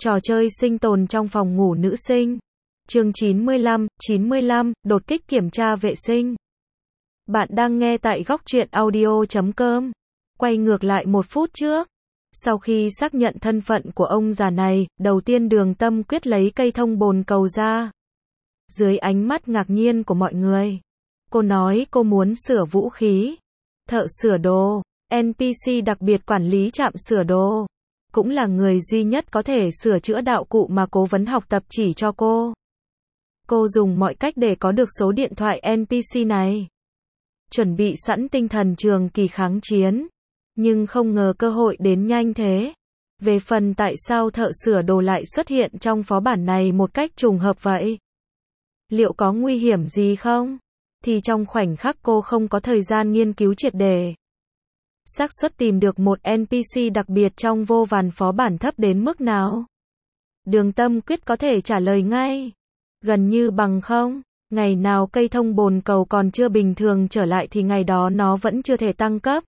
Trò chơi sinh tồn trong phòng ngủ nữ sinh. Chương 95, đột kích kiểm tra vệ sinh. Bạn đang nghe tại góc truyện audio.com. Quay ngược lại một phút trước. Sau khi xác nhận thân phận của ông già này, đầu tiên Đường Tâm Quyết lấy cây thông bồn cầu ra. Dưới ánh mắt ngạc nhiên của mọi người, cô nói cô muốn sửa vũ khí. Thợ sửa đồ, NPC đặc biệt quản lý trạm sửa đồ, cũng là người duy nhất có thể sửa chữa đạo cụ mà cố vấn học tập chỉ cho cô. Cô dùng mọi cách để có được số điện thoại NPC này. Chuẩn bị sẵn tinh thần trường kỳ kháng chiến. Nhưng không ngờ cơ hội đến nhanh thế. Về phần tại sao thợ sửa đồ lại xuất hiện trong phó bản này một cách trùng hợp vậy? Liệu có nguy hiểm gì không? Thì trong khoảnh khắc cô không có thời gian nghiên cứu triệt để. Xác suất tìm được một NPC đặc biệt trong vô vàn phó bản thấp đến mức nào? Đường Tâm Quyết có thể trả lời ngay. Gần như bằng không. Ngày nào cây thông bồn cầu còn chưa bình thường trở lại thì ngày đó nó vẫn chưa thể tăng cấp.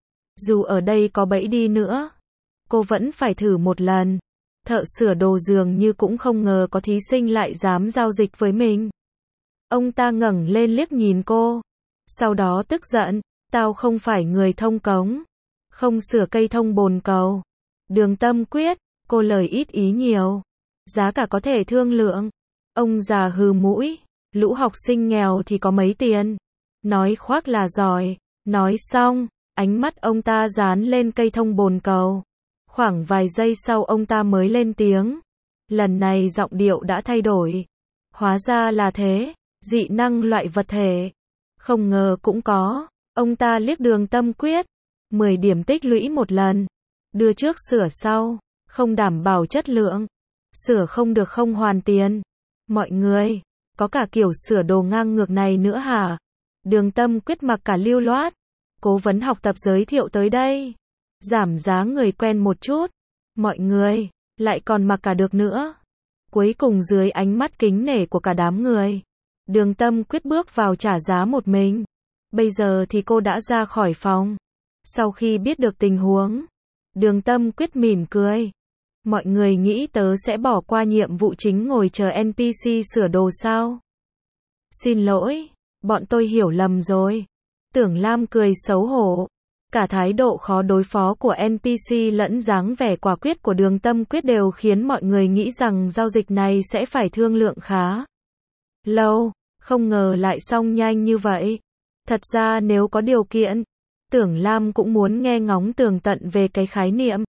Dù ở đây có bẫy đi nữa, cô vẫn phải thử một lần. Thợ sửa đồ dường như cũng không ngờ có thí sinh lại dám giao dịch với mình. Ông ta ngẩng lên liếc nhìn cô. Sau đó tức giận, tao không phải người thông cống, không sửa cây thông bồn cầu. Đường Tâm Quyết, cô lời ít ý nhiều. Giá cả có thể thương lượng. Ông già hừ mũi, lũ học sinh nghèo thì có mấy tiền. Nói khoác là giỏi. Nói xong, ánh mắt ông ta dán lên cây thông bồn cầu. Khoảng vài giây sau ông ta mới lên tiếng. Lần này giọng điệu đã thay đổi. Hóa ra là thế, dị năng loại vật thể. Không ngờ cũng có. Ông ta liếc Đường Tâm Quyết. 10 điểm tích lũy một lần. Đưa trước sửa sau. Không đảm bảo chất lượng. Sửa không được không hoàn tiền. Mọi người, có cả kiểu sửa đồ ngang ngược này nữa hả? Đường Tâm Quyết mặc cả lưu loát. Cố vấn học tập giới thiệu tới đây. Giảm giá người quen một chút. Mọi người, lại còn mặc cả được nữa. Cuối cùng dưới ánh mắt kính nể của cả đám người, Đường Tâm Quyết bước vào trả giá một mình. Bây giờ thì cô đã ra khỏi phòng. Sau khi biết được tình huống, Đường Tâm Quyết mỉm cười. Mọi người nghĩ tớ sẽ bỏ qua nhiệm vụ chính ngồi chờ NPC sửa đồ sao? Xin lỗi, bọn tôi hiểu lầm rồi. Tưởng Lam cười xấu hổ. Cả thái độ khó đối phó của NPC lẫn dáng vẻ quả quyết của Đường Tâm Quyết đều khiến mọi người nghĩ rằng giao dịch này sẽ phải thương lượng khá lâu, không ngờ lại xong nhanh như vậy. Thật ra nếu có điều kiện, Tưởng Lam cũng muốn nghe ngóng tường tận về cái khái niệm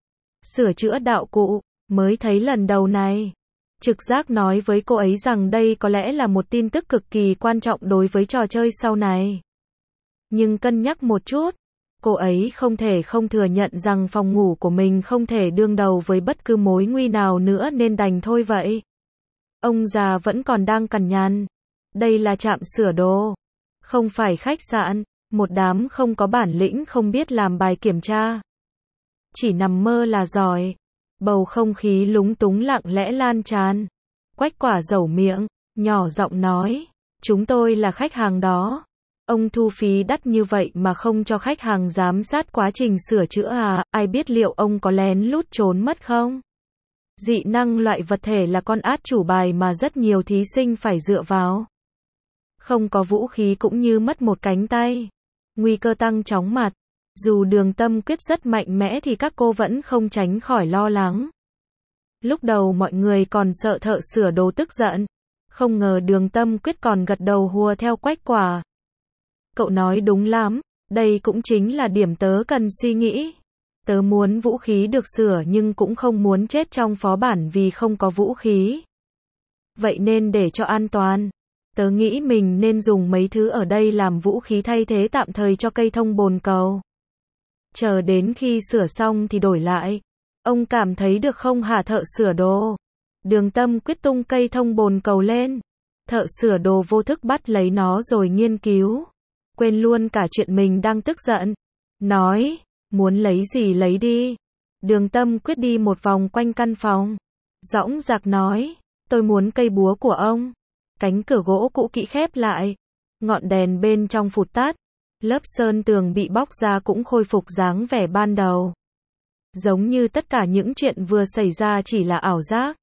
sửa chữa đạo cụ, mới thấy lần đầu này. Trực giác nói với cô ấy rằng đây có lẽ là một tin tức cực kỳ quan trọng đối với trò chơi sau này. Nhưng cân nhắc một chút, cô ấy không thể không thừa nhận rằng phòng ngủ của mình không thể đương đầu với bất cứ mối nguy nào nữa nên đành thôi vậy. Ông già vẫn còn đang cằn nhằn. Đây là trạm sửa đồ, không phải khách sạn. Một đám không có bản lĩnh không biết làm bài kiểm tra. Chỉ nằm mơ là giỏi. Bầu không khí lúng túng lặng lẽ lan tràn. Quách Quả dẩu miệng, nhỏ giọng nói. Chúng tôi là khách hàng đó. Ông thu phí đắt như vậy mà không cho khách hàng giám sát quá trình sửa chữa à? Ai biết liệu ông có lén lút trốn mất không? Dị năng loại vật thể là con át chủ bài mà rất nhiều thí sinh phải dựa vào. Không có vũ khí cũng như mất một cánh tay. Nguy cơ tăng chóng mặt. Dù Đường Tâm Quyết rất mạnh mẽ thì các cô vẫn không tránh khỏi lo lắng. Lúc đầu mọi người còn sợ thợ sửa đồ tức giận. Không ngờ Đường Tâm Quyết còn gật đầu hùa theo Quách Quả. Cậu nói đúng lắm, đây cũng chính là điểm tớ cần suy nghĩ. Tớ muốn vũ khí được sửa nhưng cũng không muốn chết trong phó bản vì không có vũ khí. Vậy nên để cho an toàn, tớ nghĩ mình nên dùng mấy thứ ở đây làm vũ khí thay thế tạm thời cho cây thông bồn cầu. Chờ đến khi sửa xong thì đổi lại. Ông cảm thấy được không hả thợ sửa đồ? Đường Tâm Quyết tung cây thông bồn cầu lên. Thợ sửa đồ vô thức bắt lấy nó rồi nghiên cứu. Quên luôn cả chuyện mình đang tức giận. Nói, muốn lấy gì lấy đi. Đường Tâm Quyết đi một vòng quanh căn phòng. Dõng dạc nói, tôi muốn cây búa của ông. Cánh cửa gỗ cũ kỹ khép lại. Ngọn đèn bên trong phụt tắt. Lớp sơn tường bị bóc ra cũng khôi phục dáng vẻ ban đầu. Giống như tất cả những chuyện vừa xảy ra chỉ là ảo giác.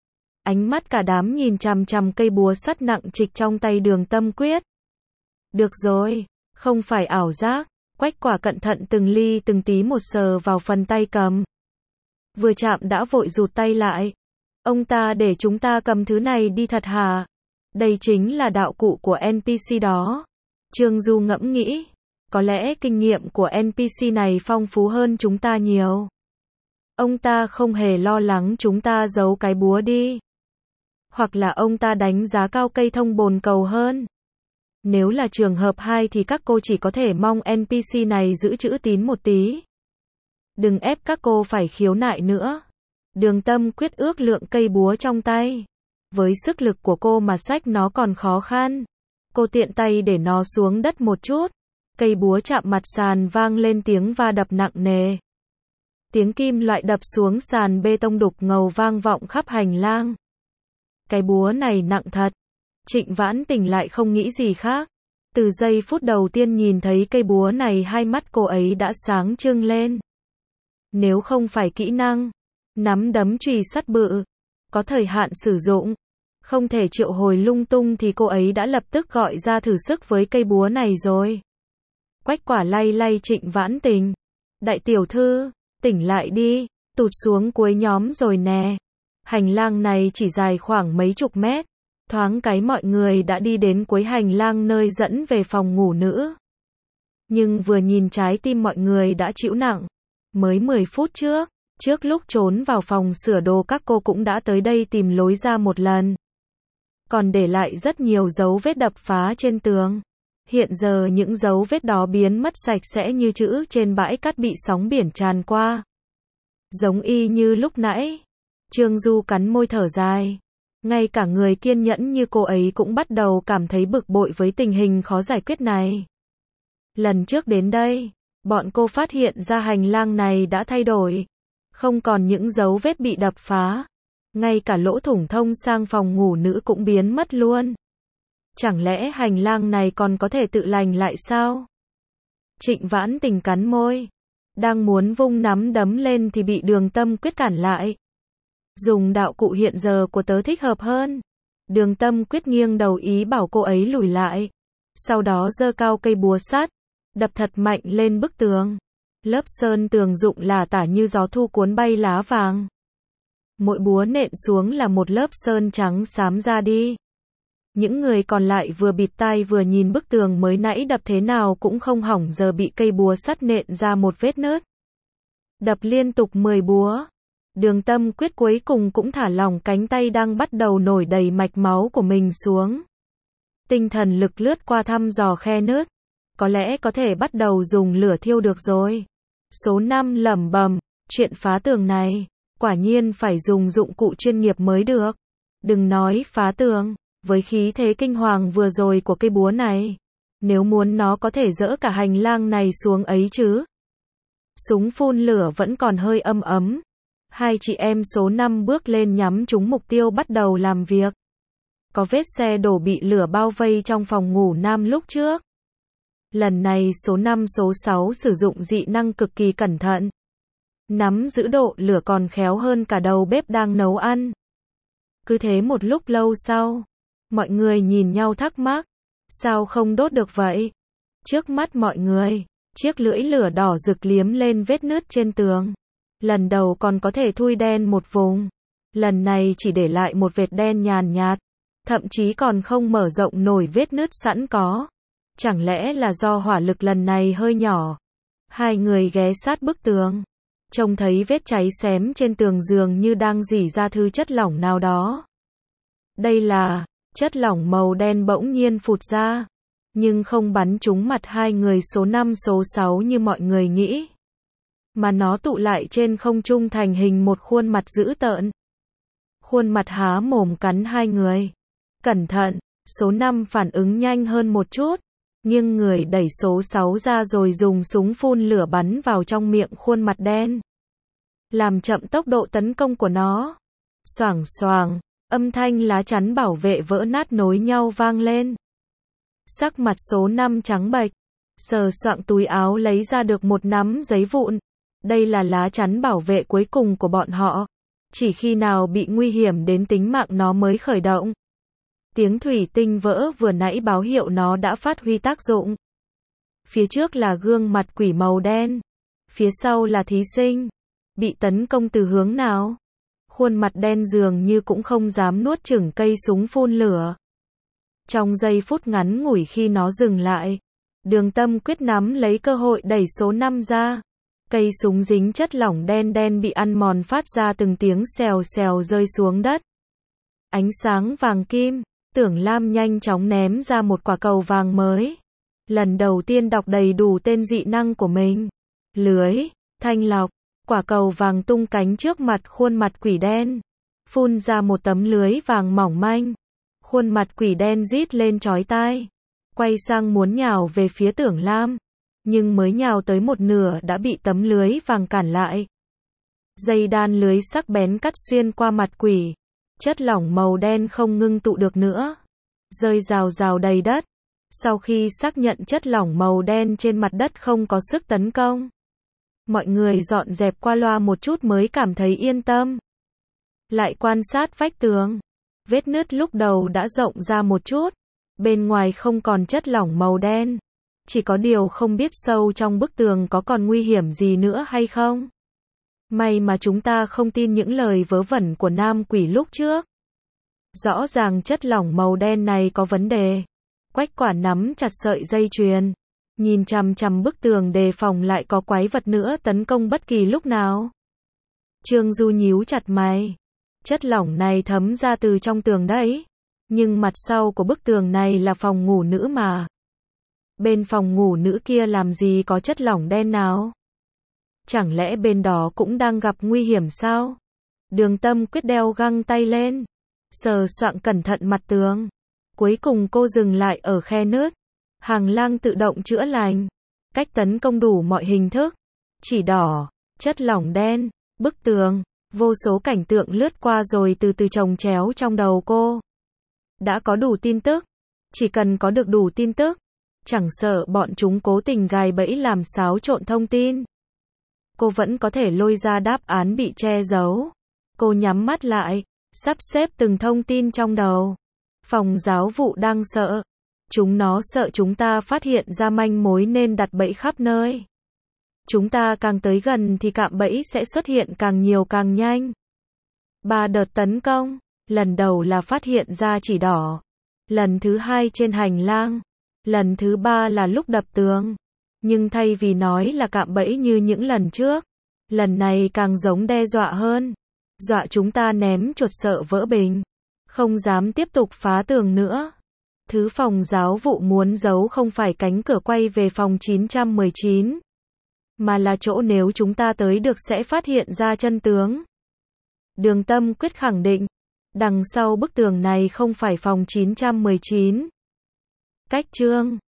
Ánh mắt cả đám nhìn chằm chằm cây búa sắt nặng trịch trong tay Đường Tâm Quyết. Được rồi, không phải ảo giác. Quách Quả cẩn thận từng ly từng tí một sờ vào phần tay cầm. Vừa chạm đã vội rụt tay lại. Ông ta để chúng ta cầm thứ này đi thật hả? Đây chính là đạo cụ của NPC đó. Trương Du ngẫm nghĩ. Có lẽ kinh nghiệm của NPC này phong phú hơn chúng ta nhiều. Ông ta không hề lo lắng chúng ta giấu cái búa đi. Hoặc là ông ta đánh giá cao cây thông bồn cầu hơn. Nếu là trường hợp 2 thì các cô chỉ có thể mong NPC này giữ chữ tín một tí. Đừng ép các cô phải khiếu nại nữa. Đường Tâm Quyết ước lượng cây búa trong tay. Với sức lực của cô mà xách nó còn khó khăn. Cô tiện tay để nó xuống đất một chút. Cây búa chạm mặt sàn vang lên tiếng va đập nặng nề. Tiếng kim loại đập xuống sàn bê tông đục ngầu vang vọng khắp hành lang. Cái búa này nặng thật. Trịnh Vãn Tình lại không nghĩ gì khác. Từ giây phút đầu tiên nhìn thấy cây búa này hai mắt cô ấy đã sáng trưng lên. Nếu không phải kỹ năng, nắm đấm chùy sắt bự, có thời hạn sử dụng, không thể triệu hồi lung tung thì cô ấy đã lập tức gọi ra thử sức với cây búa này rồi. Quách Quả lay lay Trịnh Vãn Tình. Đại tiểu thư, tỉnh lại đi, tụt xuống cuối nhóm rồi nè. Hành lang này chỉ dài khoảng mấy chục mét. Thoáng cái mọi người đã đi đến cuối hành lang nơi dẫn về phòng ngủ nữ. Nhưng vừa nhìn trái tim mọi người đã chịu nặng. Mới 10 phút trước lúc trốn vào phòng sửa đồ các cô cũng đã tới đây tìm lối ra một lần. Còn để lại rất nhiều dấu vết đập phá trên tường. Hiện giờ những dấu vết đó biến mất sạch sẽ như chữ trên bãi cát bị sóng biển tràn qua. Giống y như lúc nãy. Trương Du cắn môi thở dài. Ngay cả người kiên nhẫn như cô ấy cũng bắt đầu cảm thấy bực bội với tình hình khó giải quyết này. Lần trước đến đây, bọn cô phát hiện ra hành lang này đã thay đổi. Không còn những dấu vết bị đập phá. Ngay cả lỗ thủng thông sang phòng ngủ nữ cũng biến mất luôn. Chẳng lẽ hành lang này còn có thể tự lành lại sao? Trịnh Vãn Tình cắn môi. Đang muốn vung nắm đấm lên thì bị Đường Tâm Quyết cản lại. Dùng đạo cụ hiện giờ của tớ thích hợp hơn. Đường Tâm Quyết nghiêng đầu ý bảo cô ấy lùi lại. Sau đó giơ cao cây búa sắt, đập thật mạnh lên bức tường. Lớp sơn tường rụng lả tả như gió thu cuốn bay lá vàng. Mỗi búa nện xuống là một lớp sơn trắng xám ra đi. Những người còn lại vừa bịt tai vừa nhìn bức tường mới nãy đập thế nào cũng không hỏng giờ bị cây búa sắt nện ra một vết nứt. Đập liên tục 10 búa. Đường Tâm Quyết cuối cùng cũng thả lỏng cánh tay đang bắt đầu nổi đầy mạch máu của mình xuống. Tinh thần lực lướt qua thăm dò khe nứt. Có lẽ có thể bắt đầu dùng lửa thiêu được rồi. Số 5 lẩm bẩm, chuyện phá tường này, quả nhiên phải dùng dụng cụ chuyên nghiệp mới được. Đừng nói phá tường, với khí thế kinh hoàng vừa rồi của cây búa này, nếu muốn nó có thể dỡ cả hành lang này xuống ấy chứ. Súng phun lửa vẫn còn hơi âm ấm. Hai chị em số 5 bước lên nhắm trúng mục tiêu bắt đầu làm việc. Có vết xe đổ bị lửa bao vây trong phòng ngủ nam lúc trước. Lần này số 5 số 6 sử dụng dị năng cực kỳ cẩn thận. Nắm giữ độ lửa còn khéo hơn cả đầu bếp đang nấu ăn. Cứ thế một lúc lâu sau, mọi người nhìn nhau thắc mắc. Sao không đốt được vậy? Trước mắt mọi người, chiếc lưỡi lửa đỏ rực liếm lên vết nứt trên tường. Lần đầu còn có thể thui đen một vùng. Lần này chỉ để lại một vệt đen nhàn nhạt. Thậm chí còn không mở rộng nổi vết nứt sẵn có. Chẳng lẽ là do hỏa lực lần này hơi nhỏ? Hai người ghé sát bức tường. Trông thấy vết cháy xém trên tường dường như đang rỉ ra thứ chất lỏng nào đó. Đây là chất lỏng màu đen bỗng nhiên phụt ra. Nhưng không bắn trúng mặt hai người số 5 số 6 như mọi người nghĩ. Mà nó tụ lại trên không trung thành hình một khuôn mặt dữ tợn. Khuôn mặt há mồm cắn hai người. Cẩn thận, số 5 phản ứng nhanh hơn một chút. Nghiêng người đẩy số 6 ra rồi dùng súng phun lửa bắn vào trong miệng khuôn mặt đen. Làm chậm tốc độ tấn công của nó. Xoảng xoảng, âm thanh lá chắn bảo vệ vỡ nát nối nhau vang lên. Sắc mặt số 5 trắng bệch. Sờ soạng túi áo lấy ra được một nắm giấy vụn. Đây là lá chắn bảo vệ cuối cùng của bọn họ. Chỉ khi nào bị nguy hiểm đến tính mạng nó mới khởi động. Tiếng thủy tinh vỡ vừa nãy báo hiệu nó đã phát huy tác dụng. Phía trước là gương mặt quỷ màu đen. Phía sau là thí sinh. Bị tấn công từ hướng nào? Khuôn mặt đen dường như cũng không dám nuốt chửng cây súng phun lửa. Trong giây phút ngắn ngủi khi nó dừng lại, Đường Tâm quyết nắm lấy cơ hội đẩy số 5 ra. Cây súng dính chất lỏng đen đen bị ăn mòn phát ra từng tiếng xèo xèo rơi xuống đất. Ánh sáng vàng kim, Tưởng Lam nhanh chóng ném ra một quả cầu vàng mới. Lần đầu tiên đọc đầy đủ tên dị năng của mình. Lưới, thanh lọc, quả cầu vàng tung cánh trước mặt khuôn mặt quỷ đen. Phun ra một tấm lưới vàng mỏng manh. Khuôn mặt quỷ đen rít lên chói tai. Quay sang muốn nhào về phía Tưởng Lam. Nhưng mới nhào tới một nửa đã bị tấm lưới vàng cản lại. Dây đan lưới sắc bén cắt xuyên qua mặt quỷ. Chất lỏng màu đen không ngưng tụ được nữa. Rơi rào rào đầy đất. Sau khi xác nhận chất lỏng màu đen trên mặt đất không có sức tấn công, mọi người dọn dẹp qua loa một chút mới cảm thấy yên tâm. Lại quan sát vách tường. Vết nứt lúc đầu đã rộng ra một chút. Bên ngoài không còn chất lỏng màu đen. Chỉ có điều không biết sâu trong bức tường có còn nguy hiểm gì nữa hay không. May mà chúng ta không tin những lời vớ vẩn của nam quỷ lúc trước. Rõ ràng chất lỏng màu đen này có vấn đề. Quách Quả nắm chặt sợi dây chuyền, nhìn chằm chằm bức tường đề phòng lại có quái vật nữa tấn công bất kỳ lúc nào. Trương Du nhíu chặt mày. Chất lỏng này thấm ra từ trong tường đấy. Nhưng mặt sau của bức tường này là phòng ngủ nữ mà. Bên phòng ngủ nữ kia làm gì có chất lỏng đen nào? Chẳng lẽ bên đó cũng đang gặp nguy hiểm sao? Đường Tâm quyết đeo găng tay lên, sờ soạng cẩn thận mặt tường. Cuối cùng cô dừng lại ở khe nứt. Hàng lang tự động chữa lành. Cách tấn công đủ mọi hình thức. Chỉ đỏ, chất lỏng đen, bức tường. Vô số cảnh tượng lướt qua rồi từ từ chồng chéo trong đầu cô. Đã có đủ tin tức. Chỉ cần có được đủ tin tức. Chẳng sợ bọn chúng cố tình gài bẫy làm xáo trộn thông tin. Cô vẫn có thể lôi ra đáp án bị che giấu. Cô nhắm mắt lại, sắp xếp từng thông tin trong đầu. Phòng giáo vụ đang sợ. Chúng nó sợ chúng ta phát hiện ra manh mối nên đặt bẫy khắp nơi. Chúng ta càng tới gần thì cạm bẫy sẽ xuất hiện càng nhiều càng nhanh. 3 đợt tấn công. Lần đầu là phát hiện ra chỉ đỏ. Lần thứ 2 trên hành lang. Lần thứ 3 là lúc đập tường. Nhưng thay vì nói là cạm bẫy như những lần trước, lần này càng giống đe dọa hơn. Dọa chúng ta ném chuột sợ vỡ bình. Không dám tiếp tục phá tường nữa. Thứ phòng giáo vụ muốn giấu không phải cánh cửa quay về phòng 919. Mà là chỗ nếu chúng ta tới được sẽ phát hiện ra chân tướng. Đường Tâm quyết khẳng định. Đằng sau bức tường này không phải phòng 919. Cách chương